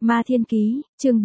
Ma Thiên Ký, chương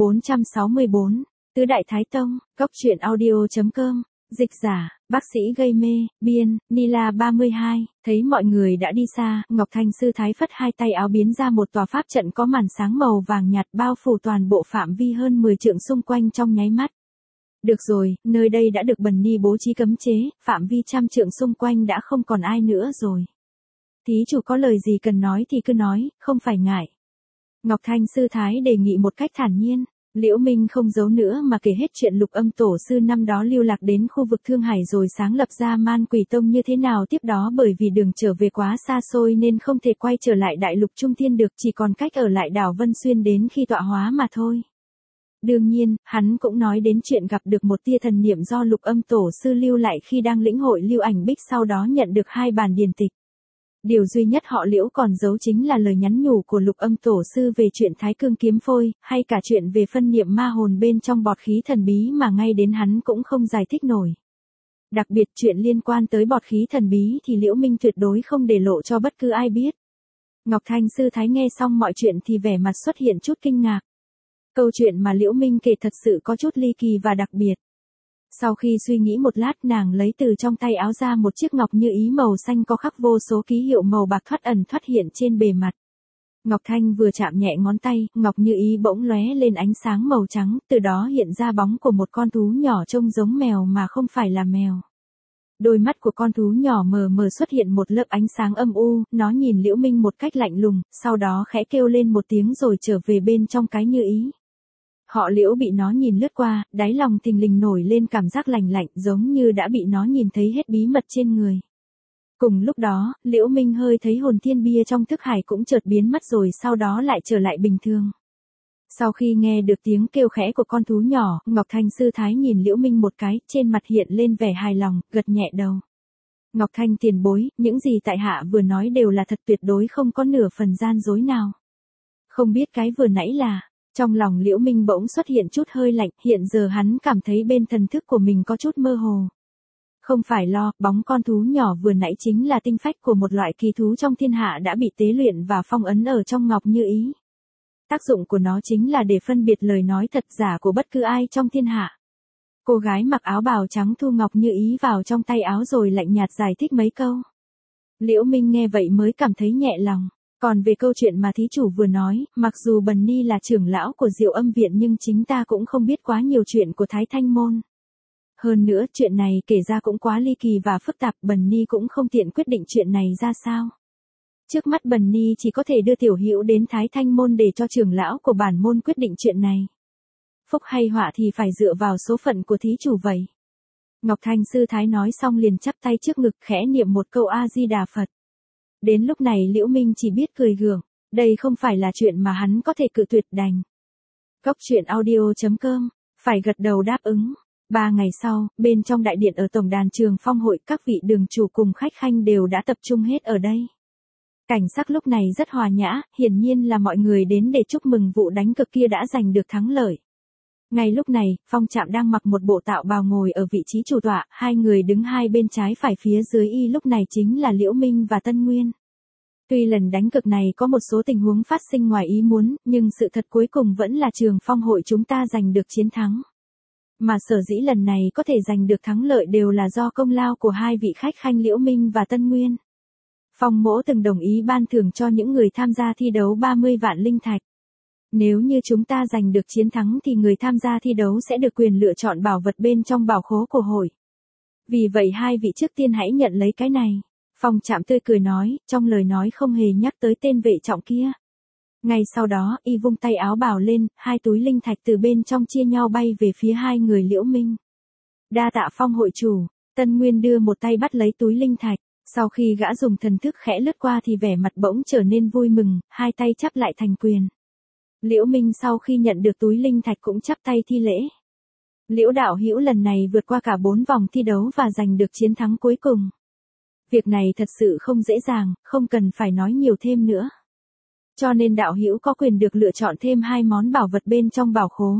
464, Tứ Đại Thái Tông, Cốc truyện audio.com, dịch giả, bác sĩ gây mê, biên, Nila 32, thấy mọi người đã đi xa, Ngọc Thanh sư thái phất hai tay áo biến ra một tòa pháp trận có màn sáng màu vàng nhạt bao phủ toàn bộ phạm vi hơn 10 trượng xung quanh trong nháy mắt. Được rồi, nơi đây đã được Bần Ni bố trí cấm chế, phạm vi trăm trượng xung quanh đã không còn ai nữa rồi. Thí chủ có lời gì cần nói thì cứ nói, không phải ngại. Ngọc Thanh sư thái đề nghị một cách thản nhiên. Liễu Minh không giấu nữa mà kể hết chuyện Lục Âm tổ sư năm đó lưu lạc đến khu vực Thương Hải rồi sáng lập ra Man Quỷ Tông như thế nào, tiếp đó bởi vì đường trở về quá xa xôi nên không thể quay trở lại đại lục Trung Thiên được, chỉ còn cách ở lại đảo Vân Xuyên đến khi tọa hóa mà thôi. Đương nhiên, hắn cũng nói đến chuyện gặp được một tia thần niệm do Lục Âm tổ sư lưu lại khi đang lĩnh hội lưu ảnh bích, sau đó nhận được 2 bản điển tịch. Điều duy nhất họ Liễu còn giấu chính là lời nhắn nhủ của Lục Âm tổ sư về chuyện Thái Cương kiếm phôi, hay cả chuyện về phân niệm ma hồn bên trong bọt khí thần bí mà ngay đến hắn cũng không giải thích nổi. Đặc biệt chuyện liên quan tới bọt khí thần bí thì Liễu Minh tuyệt đối không để lộ cho bất cứ ai biết. Ngọc Thanh sư thái nghe xong mọi chuyện thì vẻ mặt xuất hiện chút kinh ngạc. Câu chuyện mà Liễu Minh kể thật sự có chút ly kỳ và đặc biệt. Sau khi suy nghĩ một lát, nàng lấy từ trong tay áo ra một chiếc ngọc như ý màu xanh có khắc vô số ký hiệu màu bạc thoát ẩn thoát hiện trên bề mặt. Ngọc Thanh vừa chạm nhẹ ngón tay, ngọc như ý bỗng lóe lên ánh sáng màu trắng, từ đó hiện ra bóng của một con thú nhỏ trông giống mèo mà không phải là mèo. Đôi mắt của con thú nhỏ mờ mờ xuất hiện một lớp ánh sáng âm u, nó nhìn Liễu Minh một cách lạnh lùng, sau đó khẽ kêu lên một tiếng rồi trở về bên trong cái như ý. Họ Liễu bị nó nhìn lướt qua, đáy lòng thình lình nổi lên cảm giác lạnh lạnh, giống như đã bị nó nhìn thấy hết bí mật trên người. Cùng lúc đó, Liễu Minh hơi thấy hồn thiên bia trong thức hải cũng chợt biến mất rồi sau đó lại trở lại bình thường. Sau khi nghe được tiếng kêu khẽ của con thú nhỏ, Ngọc Thanh sư thái nhìn Liễu Minh một cái, trên mặt hiện lên vẻ hài lòng, gật nhẹ đầu. Ngọc Thanh tiền bối, những gì tại hạ vừa nói đều là thật, tuyệt đối không có nửa phần gian dối nào. Không biết cái vừa nãy là... Trong lòng Liễu Minh bỗng xuất hiện chút hơi lạnh, hiện giờ hắn cảm thấy bên thần thức của mình có chút mơ hồ. Không phải lo, bóng con thú nhỏ vừa nãy chính là tinh phách của một loại kỳ thú trong thiên hạ đã bị tế luyện và phong ấn ở trong ngọc như ý. Tác dụng của nó chính là để phân biệt lời nói thật giả của bất cứ ai trong thiên hạ. Cô gái mặc áo bào trắng thu ngọc như ý vào trong tay áo rồi lạnh nhạt giải thích mấy câu. Liễu Minh nghe vậy mới cảm thấy nhẹ lòng. Còn về câu chuyện mà thí chủ vừa nói, mặc dù Bần Ni là trưởng lão của Diệu Âm viện nhưng chính ta cũng không biết quá nhiều chuyện của Thái Thanh môn. Hơn nữa, chuyện này kể ra cũng quá ly kỳ và phức tạp, Bần Ni cũng không tiện quyết định chuyện này ra sao. Trước mắt Bần Ni chỉ có thể đưa tiểu hữu đến Thái Thanh môn để cho trưởng lão của bản môn quyết định chuyện này. Phúc hay họa thì phải dựa vào số phận của thí chủ vậy. Ngọc Thanh sư thái nói xong liền chắp tay trước ngực khẽ niệm một câu A Di Đà Phật. Đến lúc này Liễu Minh chỉ biết cười gượng, đây không phải là chuyện mà hắn có thể cự tuyệt đành. Cốc truyện audio.com, phải gật đầu đáp ứng. 3 ngày sau, bên trong đại điện ở tổng đàn Trường Phong hội, các vị đường chủ cùng khách khanh đều đã tập trung hết ở đây. Cảnh sắc lúc này rất hòa nhã, hiển nhiên là mọi người đến để chúc mừng vụ đánh cược kia đã giành được thắng lợi. Ngay lúc này, Phong Trạm đang mặc một bộ tạo bào ngồi ở vị trí chủ tọa, 2 người đứng hai bên trái phải phía dưới y lúc này chính là Liễu Minh và Tân Nguyên. Tuy lần đánh cược này có một số tình huống phát sinh ngoài ý muốn, nhưng sự thật cuối cùng vẫn là Trường Phong hội chúng ta giành được chiến thắng. Mà sở dĩ lần này có thể giành được thắng lợi đều là do công lao của 2 vị khách khanh Liễu Minh và Tân Nguyên. Phong mỗ từng đồng ý ban thưởng cho những người tham gia thi đấu 30 vạn linh thạch. Nếu như chúng ta giành được chiến thắng thì người tham gia thi đấu sẽ được quyền lựa chọn bảo vật bên trong bảo khố của hội. Vì vậy 2 vị trước tiên hãy nhận lấy cái này. Phong Trạm tươi cười nói, trong lời nói không hề nhắc tới tên vệ trọng kia. Ngay sau đó, y vung tay áo bào lên, 2 túi linh thạch từ bên trong chia nhau bay về phía 2 người Liễu Minh. Đa tạ Phong hội chủ, Tân Nguyên đưa một tay bắt lấy túi linh thạch. Sau khi gã dùng thần thức khẽ lướt qua thì vẻ mặt bỗng trở nên vui mừng, 2 tay chắp lại thành quyền. Liễu Minh sau khi nhận được túi linh thạch cũng chắp tay thi lễ. Liễu đạo hữu lần này vượt qua cả 4 vòng thi đấu và giành được chiến thắng cuối cùng. Việc này thật sự không dễ dàng, không cần phải nói nhiều thêm nữa. Cho nên đạo hữu có quyền được lựa chọn thêm 2 món bảo vật bên trong bảo khố.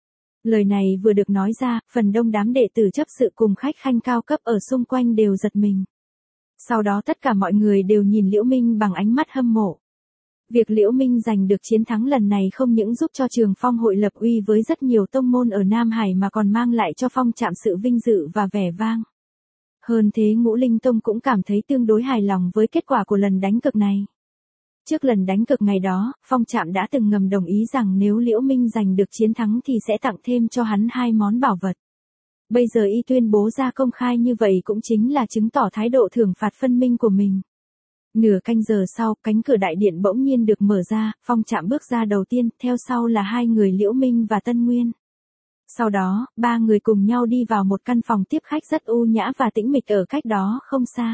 Lời này vừa được nói ra, phần đông đám đệ tử chấp sự cùng khách khanh cao cấp ở xung quanh đều giật mình. Sau đó tất cả mọi người đều nhìn Liễu Minh bằng ánh mắt hâm mộ. Việc Liễu Minh giành được chiến thắng lần này không những giúp cho Trường Phong hội lập uy với rất nhiều tông môn ở Nam Hải mà còn mang lại cho Phong Trạm sự vinh dự và vẻ vang. Hơn thế Ngũ Linh Tông cũng cảm thấy tương đối hài lòng với kết quả của lần đánh cược này. Trước lần đánh cược ngày đó, Phong Trạm đã từng ngầm đồng ý rằng nếu Liễu Minh giành được chiến thắng thì sẽ tặng thêm cho hắn 2 món bảo vật. Bây giờ y tuyên bố ra công khai như vậy cũng chính là chứng tỏ thái độ thưởng phạt phân minh của mình. Nửa canh giờ sau, cánh cửa đại điện bỗng nhiên được mở ra, Phong Trạm bước ra đầu tiên, theo sau là 2 người Liễu Minh và Tân Nguyên. Sau đó, 3 người cùng nhau đi vào một căn phòng tiếp khách rất u nhã và tĩnh mịch ở cách đó không xa.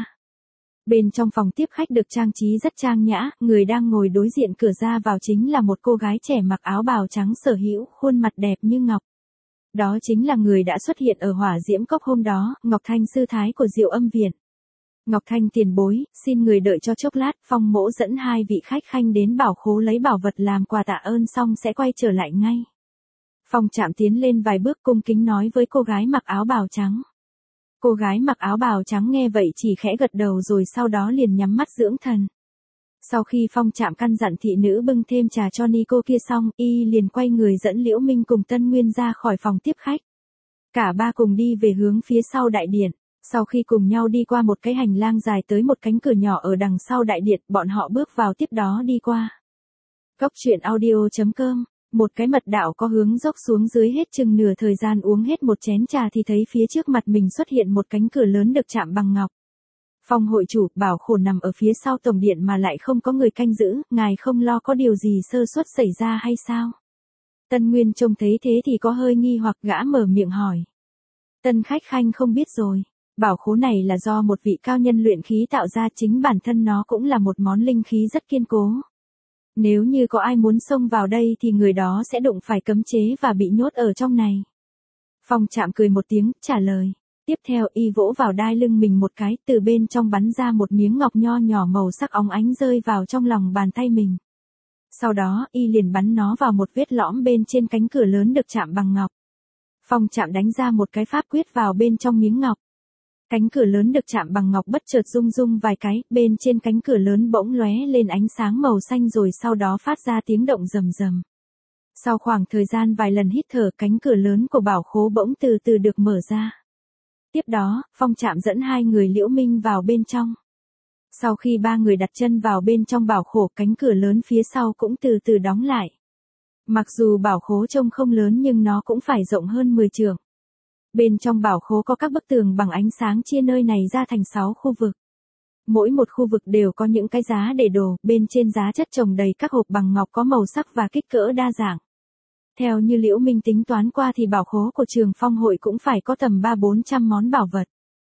Bên trong phòng tiếp khách được trang trí rất trang nhã, người đang ngồi đối diện cửa ra vào chính là một cô gái trẻ mặc áo bào trắng sở hữu, khuôn mặt đẹp như ngọc. Đó chính là người đã xuất hiện ở Hỏa Diễm Cốc hôm đó, Ngọc Thanh sư thái của Diệu Âm Viện. Ngọc Thanh tiền bối, xin người đợi cho chốc lát, Phong mỗ dẫn 2 vị khách khanh đến bảo khố lấy bảo vật làm quà tạ ơn xong sẽ quay trở lại ngay. Phong Trạm tiến lên vài bước cung kính nói với cô gái mặc áo bào trắng. Cô gái mặc áo bào trắng nghe vậy chỉ khẽ gật đầu rồi sau đó liền nhắm mắt dưỡng thần. Sau khi Phong Trạm căn dặn thị nữ bưng thêm trà cho ni cô kia xong, y liền quay người dẫn Liễu Minh cùng Tân Nguyên ra khỏi phòng tiếp khách. Cả ba cùng đi về hướng phía sau đại điện. Sau khi cùng nhau đi qua một cái hành lang dài tới một cánh cửa nhỏ ở đằng sau đại điện, bọn họ bước vào tiếp đó đi qua. Cốc truyện audio.com. Một cái mật đạo có hướng dốc xuống dưới hết chừng nửa thời gian uống hết một chén trà thì thấy phía trước mặt mình xuất hiện một cánh cửa lớn được chạm bằng ngọc. Phong hội chủ, bảo khổ nằm ở phía sau tổng điện mà lại không có người canh giữ, ngài không lo có điều gì sơ suất xảy ra hay sao? Tân Nguyên trông thấy thế thì có hơi nghi hoặc gã mở miệng hỏi. Tân khách khanh không biết rồi, bảo khố này là do một vị cao nhân luyện khí tạo ra, chính bản thân nó cũng là một món linh khí rất kiên cố. Nếu như có ai muốn xông vào đây thì người đó sẽ đụng phải cấm chế và bị nhốt ở trong này. Phong Trạm cười một tiếng, trả lời. Tiếp theo y vỗ vào đai lưng mình một cái, từ bên trong bắn ra một miếng ngọc nho nhỏ màu sắc óng ánh rơi vào trong lòng bàn tay mình. Sau đó, y liền bắn nó vào một vết lõm bên trên cánh cửa lớn được chạm bằng ngọc. Phong Trạm đánh ra một cái pháp quyết vào bên trong miếng ngọc. Cánh cửa lớn được chạm bằng ngọc bất chợt rung rung vài cái, bên trên cánh cửa lớn bỗng lóe lên ánh sáng màu xanh rồi sau đó phát ra tiếng động rầm rầm. Sau khoảng thời gian vài lần hít thở, cánh cửa lớn của bảo khố bỗng từ từ được mở ra. Tiếp đó, Phong Trạm dẫn 2 người Liễu Minh vào bên trong. Sau khi 3 người đặt chân vào bên trong bảo khố, cánh cửa lớn phía sau cũng từ từ đóng lại. Mặc dù bảo khố trông không lớn nhưng nó cũng phải rộng hơn 10 trượng. Bên trong bảo khố có các bức tường bằng ánh sáng chia nơi này ra thành 6 khu vực. Mỗi một khu vực đều có những cái giá để đồ, bên trên giá chất chồng đầy các hộp bằng ngọc có màu sắc và kích cỡ đa dạng. Theo như Liễu Minh tính toán qua thì bảo khố của Trường Phong hội cũng phải có tầm 300-400 món bảo vật.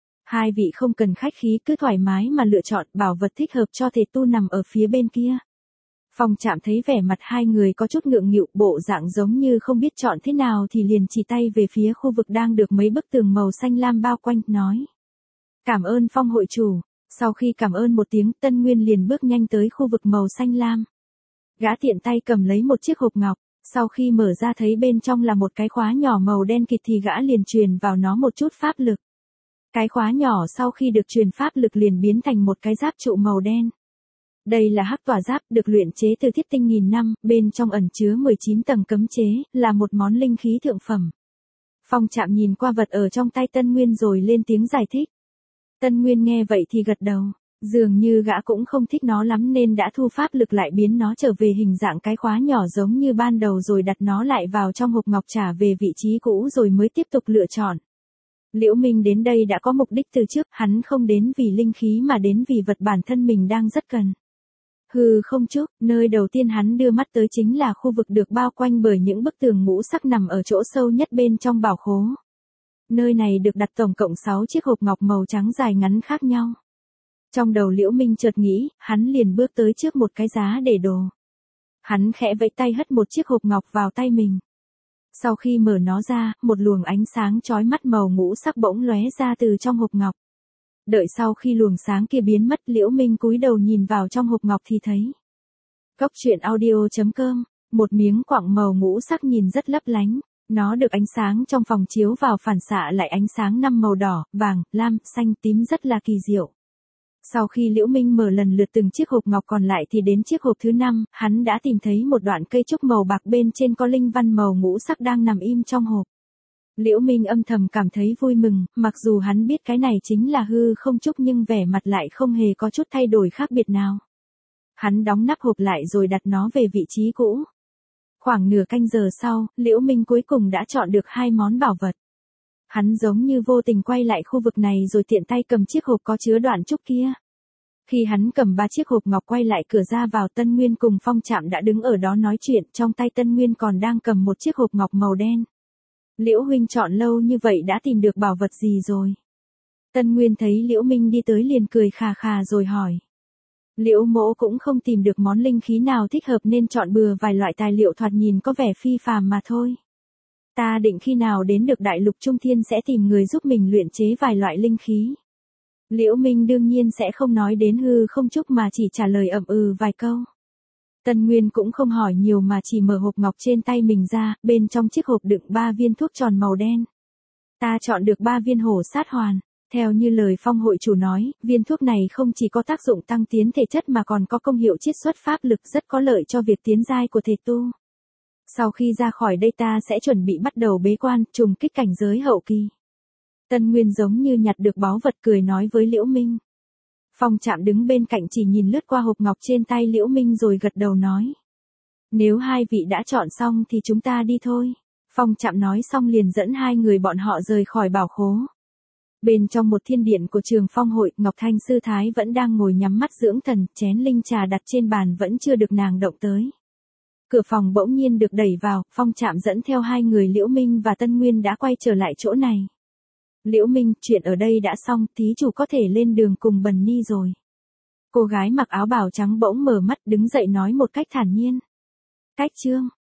2 vị không cần khách khí, cứ thoải mái mà lựa chọn, bảo vật thích hợp cho thể tu nằm ở phía bên kia. Phong Trạm thấy vẻ mặt 2 người có chút ngượng nghịu, bộ dạng giống như không biết chọn thế nào thì liền chỉ tay về phía khu vực đang được mấy bức tường màu xanh lam bao quanh, nói. Cảm ơn Phong hội chủ. Sau khi cảm ơn một tiếng, Tân Nguyên liền bước nhanh tới khu vực màu xanh lam. Gã tiện tay cầm lấy một chiếc hộp ngọc, sau khi mở ra thấy bên trong là một cái khóa nhỏ màu đen kịt thì gã liền truyền vào nó một chút pháp lực. Cái khóa nhỏ sau khi được truyền pháp lực liền biến thành một cái giáp trụ màu đen. Đây là hắc tỏa giáp, được luyện chế từ thiết tinh nghìn năm, bên trong ẩn chứa 19 tầng cấm chế, là một món linh khí thượng phẩm. Phong Trạm nhìn qua vật ở trong tay Tân Nguyên rồi lên tiếng giải thích. Tân Nguyên nghe vậy thì gật đầu, dường như gã cũng không thích nó lắm nên đã thu pháp lực lại biến nó trở về hình dạng cái khóa nhỏ giống như ban đầu rồi đặt nó lại vào trong hộp ngọc trả về vị trí cũ rồi mới tiếp tục lựa chọn. Liễu Minh đến đây đã có mục đích từ trước, hắn không đến vì linh khí mà đến vì vật bản thân mình đang rất cần. Hừ không chúc, nơi đầu tiên hắn đưa mắt tới chính là khu vực được bao quanh bởi những bức tường ngũ sắc nằm ở chỗ sâu nhất bên trong bảo khố. Nơi này được đặt tổng cộng 6 chiếc hộp ngọc màu trắng dài ngắn khác nhau. Trong đầu Liễu Minh chợt nghĩ, hắn liền bước tới trước một cái giá để đồ. Hắn khẽ vẫy tay hất một chiếc hộp ngọc vào tay mình. Sau khi mở nó ra, một luồng ánh sáng chói mắt màu ngũ sắc bỗng lóe ra từ trong hộp ngọc. Đợi sau khi luồng sáng kia biến mất, Liễu Minh cúi đầu nhìn vào trong hộp ngọc thì thấy. Cốc truyện audio.com, một miếng quặng màu ngũ sắc nhìn rất lấp lánh, nó được ánh sáng trong phòng chiếu vào phản xạ lại ánh sáng 5 màu đỏ, vàng, lam, xanh, tím rất là kỳ diệu. Sau khi Liễu Minh mở lần lượt từng chiếc hộp ngọc còn lại thì đến chiếc hộp thứ 5, hắn đã tìm thấy một đoạn cây trúc màu bạc bên trên có linh văn màu ngũ sắc đang nằm im trong hộp. Liễu Minh âm thầm cảm thấy vui mừng, mặc dù hắn biết cái này chính là hư không trúc nhưng vẻ mặt lại không hề có chút thay đổi khác biệt nào. Hắn đóng nắp hộp lại rồi đặt nó về vị trí cũ. Khoảng nửa canh giờ sau, Liễu Minh cuối cùng đã chọn được 2 món bảo vật. Hắn giống như vô tình quay lại khu vực này rồi tiện tay cầm chiếc hộp có chứa đoạn trúc kia. Khi hắn cầm 3 chiếc hộp ngọc quay lại cửa ra vào, Tân Nguyên cùng Phong Trạm đã đứng ở đó nói chuyện, trong tay Tân Nguyên còn đang cầm một chiếc hộp ngọc màu đen. Liễu huynh chọn lâu như vậy đã tìm được bảo vật gì rồi? Tân Nguyên thấy Liễu Minh đi tới liền cười khà khà rồi hỏi. Liễu mỗ cũng không tìm được món linh khí nào thích hợp nên chọn bừa vài loại tài liệu thoạt nhìn có vẻ phi phàm mà thôi. Ta định khi nào đến được đại lục Trung Thiên sẽ tìm người giúp mình luyện chế vài loại linh khí. Liễu Minh đương nhiên sẽ không nói đến hư không trúc mà chỉ trả lời ậm ừ vài câu. Tân Nguyên cũng không hỏi nhiều mà chỉ mở hộp ngọc trên tay mình ra, bên trong chiếc hộp đựng 3 viên thuốc tròn màu đen. Ta chọn được 3 viên hổ sát hoàn. Theo như lời Phong hội chủ nói, viên thuốc này không chỉ có tác dụng tăng tiến thể chất mà còn có công hiệu chiết xuất pháp lực rất có lợi cho việc tiến giai của thể tu. Sau khi ra khỏi đây ta sẽ chuẩn bị bắt đầu bế quan, trùng kích cảnh giới hậu kỳ. Tân Nguyên giống như nhặt được báu vật cười nói với Liễu Minh. Phong Trạm đứng bên cạnh chỉ nhìn lướt qua hộp ngọc trên tay Liễu Minh rồi gật đầu nói. Nếu hai vị đã chọn xong thì chúng ta đi thôi. Phong Trạm nói xong liền dẫn 2 người bọn họ rời khỏi bảo khố. Bên trong một thiên điện của trường Phong hội, Ngọc Thanh Sư Thái vẫn đang ngồi nhắm mắt dưỡng thần, chén linh trà đặt trên bàn vẫn chưa được nàng động tới. Cửa phòng bỗng nhiên được đẩy vào, Phong Trạm dẫn theo 2 người Liễu Minh và Tân Nguyên đã quay trở lại chỗ này. Liễu Minh, chuyện ở đây đã xong, thí chủ có thể lên đường cùng Bần Ni rồi. Cô gái mặc áo bào trắng bỗng mở mắt đứng dậy nói một cách thản nhiên. Cách chương